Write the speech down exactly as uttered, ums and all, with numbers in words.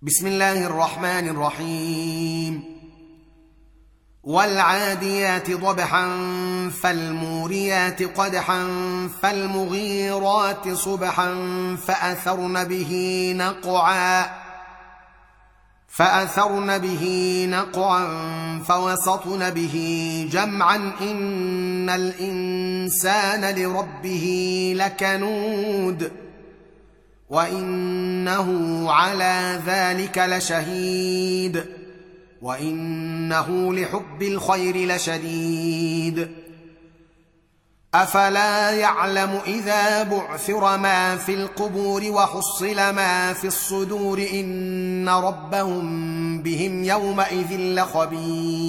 بسم الله الرحمن الرحيم والعاديات ضبحا فالموريات قدحا فالمغيرات صبحا فأثرن به نقعا فأثرن به نقعا فوسطن به جمعا إن الإنسان لربه لكنود وإنه على ذلك لشهيد وإنه لحب الخير لشديد أفلا يعلم إذا بعثر ما في القبور وحصل ما في الصدور إن ربهم بهم يومئذ لخبير